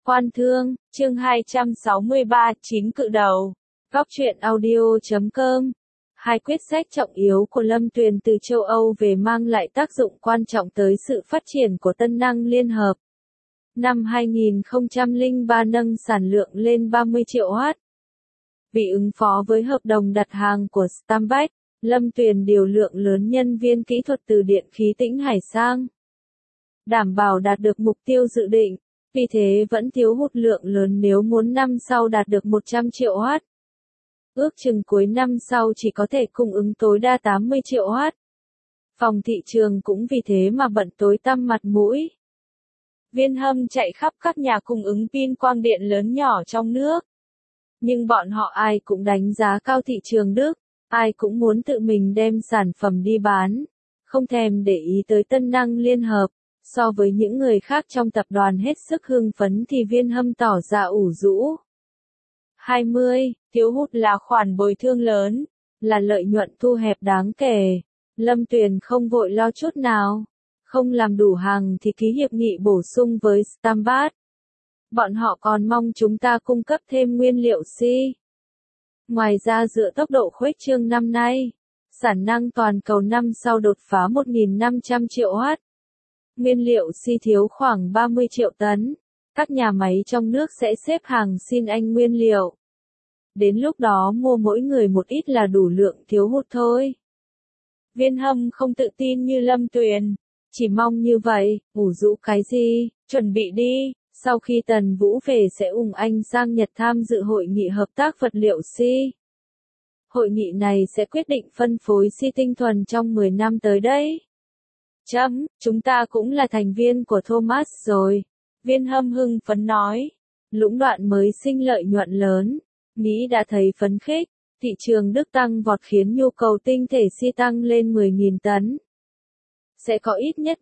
Quan Thương, chương 263, Chín cự đầu. Góc truyện audio.com. Hai quyết sách trọng yếu của Lâm Tuyền từ châu Âu về mang lại tác dụng quan trọng tới sự phát triển của Tân Năng Liên Hợp. Năm 2003 nâng sản lượng lên 30 triệu W. Vì ứng phó với hợp đồng đặt hàng của Stambac, Lâm Tuyền điều lượng lớn nhân viên kỹ thuật từ Điện khí Tĩnh Hải sang. Đảm bảo đạt được mục tiêu dự định, vì thế vẫn thiếu hụt lượng lớn nếu muốn năm sau đạt được 100 triệu W. Ước chừng cuối năm sau chỉ có thể cung ứng tối đa 80 triệu W. Phòng thị trường cũng vì thế mà bận tối tăm mặt mũi. Viên Hâm chạy khắp các nhà cung ứng pin quang điện lớn nhỏ trong nước. Nhưng bọn họ ai cũng đánh giá cao thị trường Đức, ai cũng muốn tự mình đem sản phẩm đi bán, không thèm để ý tới Tân Năng Liên Hợp. So với những người khác trong tập đoàn hết sức hưng phấn thì Viên Hâm tỏ ra ủ rũ. 20. Thiếu hụt là khoản bồi thường lớn, là lợi nhuận thu hẹp đáng kể. Lâm Tuyền không vội lo chút nào. Không làm đủ hàng thì ký hiệp nghị bổ sung với Stambac. Bọn họ còn mong chúng ta cung cấp thêm nguyên liệu xi. Ngoài ra dựa tốc độ khuếch trương năm nay, sản năng toàn cầu năm sau đột phá 1.500 triệu W. Nguyên liệu xi thiếu khoảng 30 triệu tấn. Các nhà máy trong nước sẽ xếp hàng xin anh nguyên liệu. Đến lúc đó mua mỗi người một ít là đủ lượng thiếu hụt thôi. Viên Hâm không tự tin như Lâm Tuyền. Chỉ mong như vậy, ủ rũ cái gì, chuẩn bị đi. Sau khi Tần Vũ về sẽ ủng anh sang Nhật tham dự hội nghị hợp tác vật liệu xi. Hội nghị này sẽ quyết định phân phối xi tinh thuần trong 10 năm tới đây. Chúng ta cũng là thành viên của Thomas rồi. Viên Hâm hưng phấn nói. Lũng đoạn mới sinh lợi nhuận lớn. Mỹ đã thấy phấn khích. Thị trường Đức tăng vọt khiến nhu cầu tinh thể xi tăng lên 10.000 tấn. Sẽ có ít nhất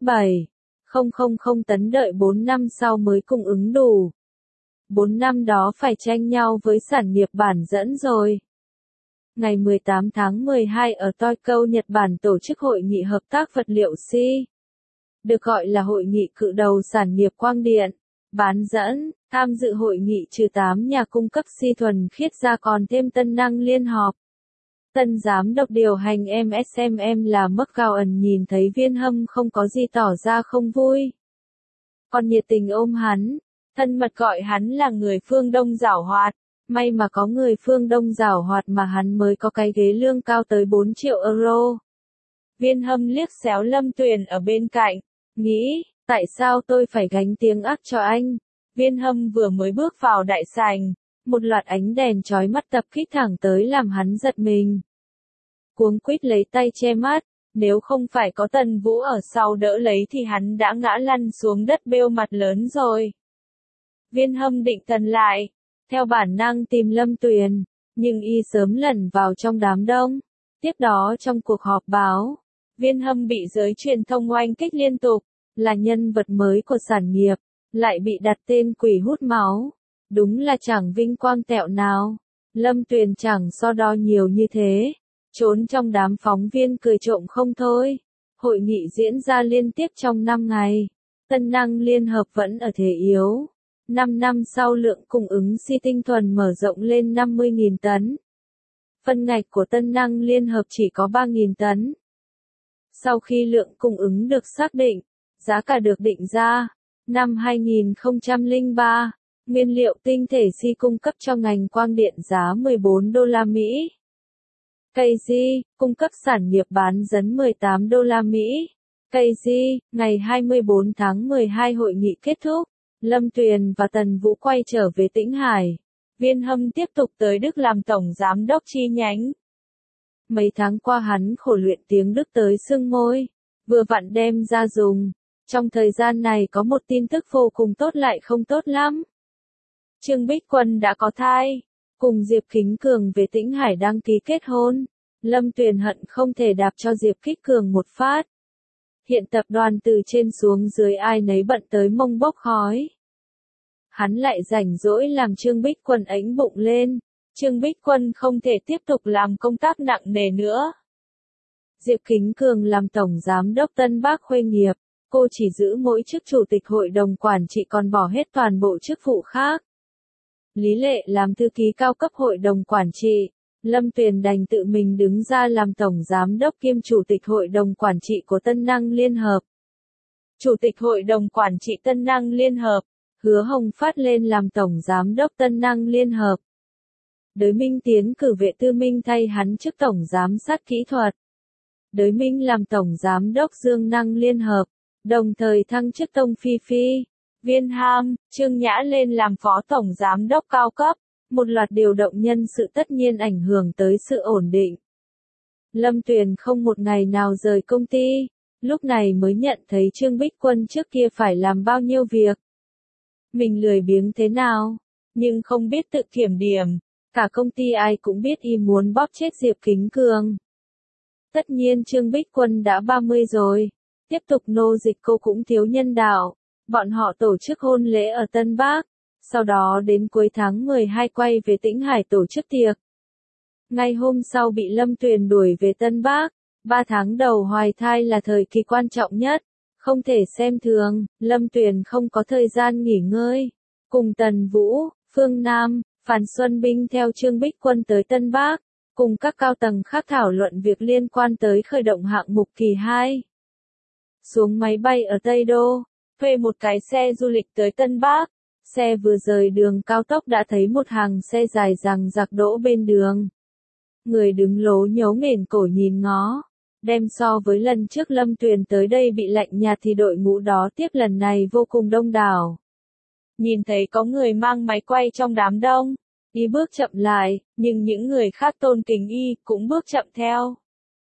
7,000 tấn đợi 4 năm sau mới cung ứng đủ. 4 năm đó phải tranh nhau với sản nghiệp bản dẫn rồi. Ngày 18 tháng 12 ở Tokyo, Nhật Bản tổ chức hội nghị hợp tác vật liệu xi. Được gọi là hội nghị cự đầu sản nghiệp quang điện, bán dẫn. Tham dự hội nghị trừ 8 nhà cung cấp xi thuần khiết ra còn thêm Tân Năng Liên Hợp. Tân giám đốc điều hành MSMM là McGowan nhìn thấy Viên Hâm không có gì tỏ ra không vui. Còn nhiệt tình ôm hắn, thân mật gọi hắn là người phương Đông giảo hoạt. May mà có người phương Đông giảo hoạt mà hắn mới có cái ghế lương cao tới 4 triệu euro. Viên Hâm liếc xéo Lâm Tuyền ở bên cạnh, nghĩ, tại sao tôi phải gánh tiếng ác cho anh? Viên Hâm vừa mới bước vào đại sảnh, một loạt ánh đèn chói mắt tập kích thẳng tới làm hắn giật mình. Cuống quýt lấy tay che mắt, nếu không phải có Tần Vũ ở sau đỡ lấy thì hắn đã ngã lăn xuống đất bêu mặt lớn rồi. Viên Hâm định thần lại, theo bản năng tìm Lâm Tuyền, nhưng y sớm lẩn vào trong đám đông. Tiếp đó trong cuộc họp báo, Viên Hâm bị giới truyền thông oanh kích liên tục, là nhân vật mới của sản nghiệp, lại bị đặt tên quỷ hút máu. Đúng là chẳng vinh quang tẹo nào. Lâm Tuyền chẳng so đo nhiều như thế. Trốn trong đám phóng viên cười trộm không thôi. Hội nghị diễn ra liên tiếp trong 5 ngày. Tân Năng Liên Hợp vẫn ở thế yếu. 5 năm sau lượng cung ứng xi tinh thuần mở rộng lên 50.000 tấn. Phân ngạch của Tân Năng Liên Hợp chỉ có 3.000 tấn. Sau khi lượng cung ứng được xác định, giá cả được định ra. Năm 2003, nguyên liệu tinh thể xi cung cấp cho ngành quang điện giá 14 đô la Mỹ. KG, cung cấp sản nghiệp bán dẫn 18 đô la Mỹ. KG, ngày 24 tháng 12 hội nghị kết thúc. Lâm Tuyền và Tần Vũ quay trở về Tĩnh Hải. Viên Hâm tiếp tục tới Đức làm tổng giám đốc chi nhánh. Mấy tháng qua hắn khổ luyện tiếng Đức tới sưng môi, vừa vặn đem ra dùng. Trong thời gian này có một tin tức vô cùng tốt lại không tốt lắm. Trương Bích Quân đã có thai, cùng Diệp Kính Cường về Tĩnh Hải đăng ký kết hôn. Lâm Tuyền hận không thể đạp cho Diệp Kính Cường một phát. Hiện tập đoàn từ trên xuống dưới ai nấy bận tới mông bốc khói. Hắn lại rảnh rỗi làm Trương Bích Quân ánh bụng lên. Trương Bích Quân không thể tiếp tục làm công tác nặng nề nữa. Diệp Kính Cường làm tổng giám đốc Tân Bác Khuê Nghiệp. cô chỉ giữ mỗi chức chủ tịch hội đồng quản trị còn bỏ hết toàn bộ chức vụ khác. Lý Lệ làm thư ký cao cấp hội đồng quản trị, Lâm Tuyền đành tự mình đứng ra làm tổng giám đốc kiêm chủ tịch hội đồng quản trị của Tân Năng Liên Hợp. Chủ tịch hội đồng quản trị Tân Năng Liên Hợp, Hứa Hồng Phát lên làm tổng giám đốc Tân Năng Liên Hợp. Đới Minh tiến cử Vệ Tư Minh thay hắn chức tổng giám sát kỹ thuật. Đới Minh làm tổng giám đốc Dương Năng Liên Hợp, đồng thời thăng chức Tông Phi Phi. Viên Ham, Trương Nhã lên làm phó tổng giám đốc cao cấp, một loạt điều động nhân sự tất nhiên ảnh hưởng tới sự ổn định. Lâm Tuyền không một ngày nào rời công ty, lúc này mới nhận thấy Trương Bích Quân trước kia phải làm bao nhiêu việc. Mình lười biếng thế nào, nhưng không biết tự kiểm điểm, cả công ty ai cũng biết y muốn bóp chết Diệp Kính Cường. Tất nhiên Trương Bích Quân đã 30 rồi, tiếp tục nô dịch cô cũng thiếu nhân đạo. Bọn họ tổ chức hôn lễ ở Tân Bắc, sau đó đến cuối tháng 12 quay về Tĩnh Hải tổ chức tiệc. Ngày hôm sau bị Lâm Tuyền đuổi về Tân Bắc, 3 tháng đầu hoài thai là thời kỳ quan trọng nhất, không thể xem thường, Lâm Tuyền không có thời gian nghỉ ngơi. Cùng Tần Vũ, Phương Nam, Phan Xuân Binh theo Trương Bích Quân tới Tân Bắc, cùng các cao tầng khác thảo luận việc liên quan tới khởi động hạng mục kỳ 2. Xuống máy bay ở Tây Đô, thuê một cái xe du lịch tới Tân Bắc, xe vừa rời đường cao tốc đã thấy một hàng xe dài dằng dặc đỗ bên đường. Người đứng lố nhố nghển cổ nhìn ngó, đem so với lần trước Lâm Tuyền tới đây bị lạnh nhạt thì đội ngũ đó tiếp lần này vô cùng đông đảo. Nhìn thấy có người mang máy quay trong đám đông, y bước chậm lại, nhưng những người khác tôn kính y cũng bước chậm theo.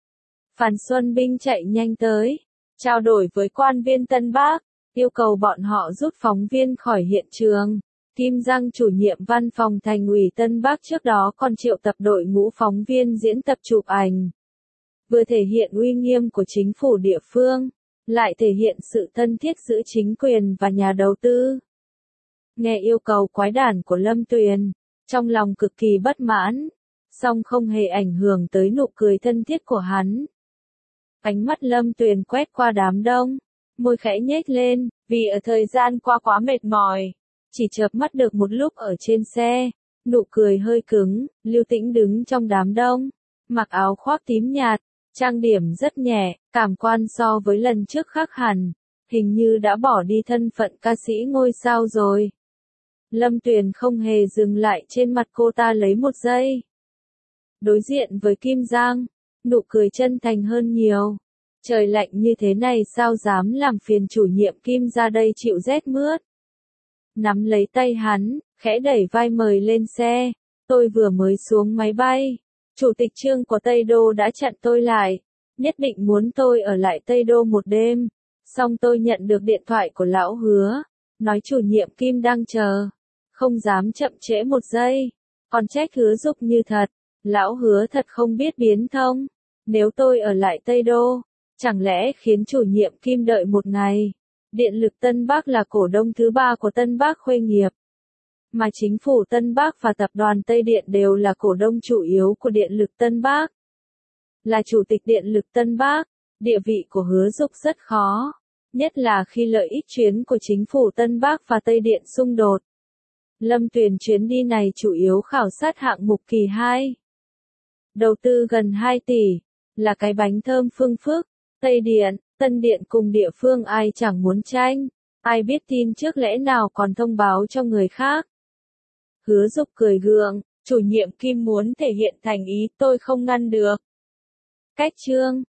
Phan Xuân Binh chạy nhanh tới, trao đổi với quan viên Tân Bắc, yêu cầu bọn họ rút phóng viên khỏi hiện trường. Kim Giang chủ nhiệm văn phòng thành ủy Tân Bắc trước đó còn triệu tập đội ngũ phóng viên diễn tập chụp ảnh. Vừa thể hiện uy nghiêm của chính phủ địa phương, lại thể hiện sự thân thiết giữa chính quyền và nhà đầu tư. Nghe yêu cầu quái đản của Lâm Tuyền, trong lòng cực kỳ bất mãn, song không hề ảnh hưởng tới nụ cười thân thiết của hắn. Ánh mắt Lâm Tuyền quét qua đám đông, môi khẽ nhếch lên, vì ở thời gian qua quá mệt mỏi, chỉ chợp mắt được một lúc ở trên xe, nụ cười hơi cứng. Lưu Tĩnh đứng trong đám đông, mặc áo khoác tím nhạt, trang điểm rất nhẹ, cảm quan so với lần trước khác hẳn, hình như đã bỏ đi thân phận ca sĩ ngôi sao rồi. Lâm Tuyền không hề dừng lại trên mặt cô ta lấy một giây. Đối diện với Kim Giang, nụ cười chân thành hơn nhiều. Trời lạnh như thế này sao dám làm phiền chủ nhiệm Kim ra đây chịu rét mướt. Nắm lấy tay hắn, khẽ đẩy vai mời lên xe. Tôi vừa mới xuống máy bay, chủ tịch Trương của Tây Đô đã chặn tôi lại, nhất định muốn tôi ở lại Tây Đô một đêm. Xong tôi nhận được điện thoại của lão Hứa, nói chủ nhiệm Kim đang chờ, không dám chậm trễ một giây. Còn trách Hứa Dục như thật, lão Hứa thật không biết biến thông. Nếu tôi ở lại Tây Đô, chẳng lẽ khiến chủ nhiệm Kim đợi một ngày? Điện lực Tân Bắc là cổ đông thứ 3 của Tân Bắc Khuê nghiệp. Mà chính phủ Tân Bắc và tập đoàn Tây Điện đều là cổ đông chủ yếu của Điện lực Tân Bắc. Là chủ tịch Điện lực Tân Bắc, địa vị của Hứa Dục rất khó, nhất là khi lợi ích chuyến của chính phủ Tân Bắc và Tây Điện xung đột. Lâm Tuyền chuyến đi này chủ yếu khảo sát hạng mục kỳ 2. Đầu tư gần 2 tỷ, là cái bánh thơm phương phức. Tây Điện, Tân Điện cùng địa phương ai chẳng muốn tranh, ai biết tin trước lẽ nào còn thông báo cho người khác. Hứa Dục cười gượng, chủ nhiệm Kim muốn thể hiện thành ý tôi không ngăn được. Cách Trương,